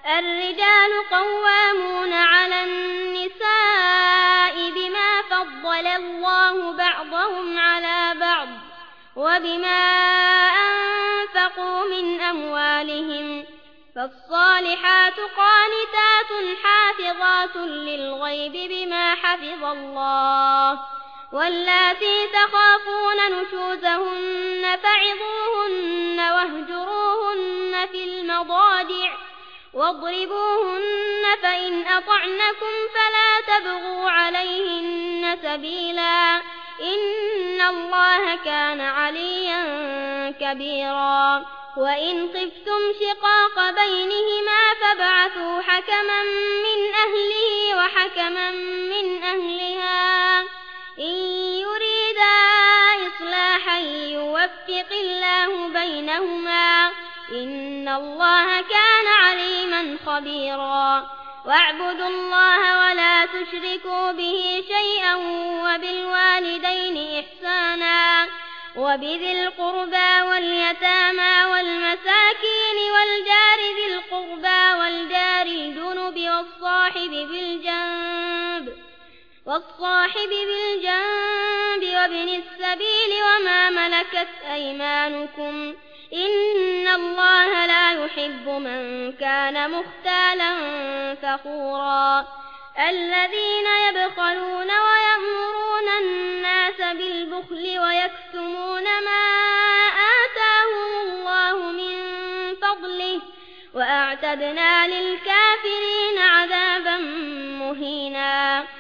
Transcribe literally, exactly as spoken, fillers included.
الرجال قوامون على النساء بما فضل الله بعضهم على بعض وبما أنفقوا من أموالهم فالصالحات قانتات حافظات للغيب بما حفظ الله واللاتي تخافون نشوزهن فعظوهن واهجروهن في المضاجع واضربوهن فإن أطعنكم فلا تبغوا عليهن سبيلا إن الله كان عليا كبيرا وإن خفتم شقاق بينهما فابعثوا حكما من أهله وحكما من أهلها إن يريدا إصلاحا يوفق الله بينهما إن الله كان عليما خبيرا واعبدوا الله ولا تشركوا به شيئا وبالوالدين إحسانا وبذي القربى واليتامى والمساكين والجار ذي القربى والجار الجنب والصاحب بالجنب والصاحب بالجنب وابن السبيل وما ملكت أيمانكم إن الله لا يحب من كان مختالا فخورا الذين يبخلون ويأمرون الناس بالبخل ويكتمون ما آتاهم الله من فضله وأعتدنا للكافرين عذابا مهينا.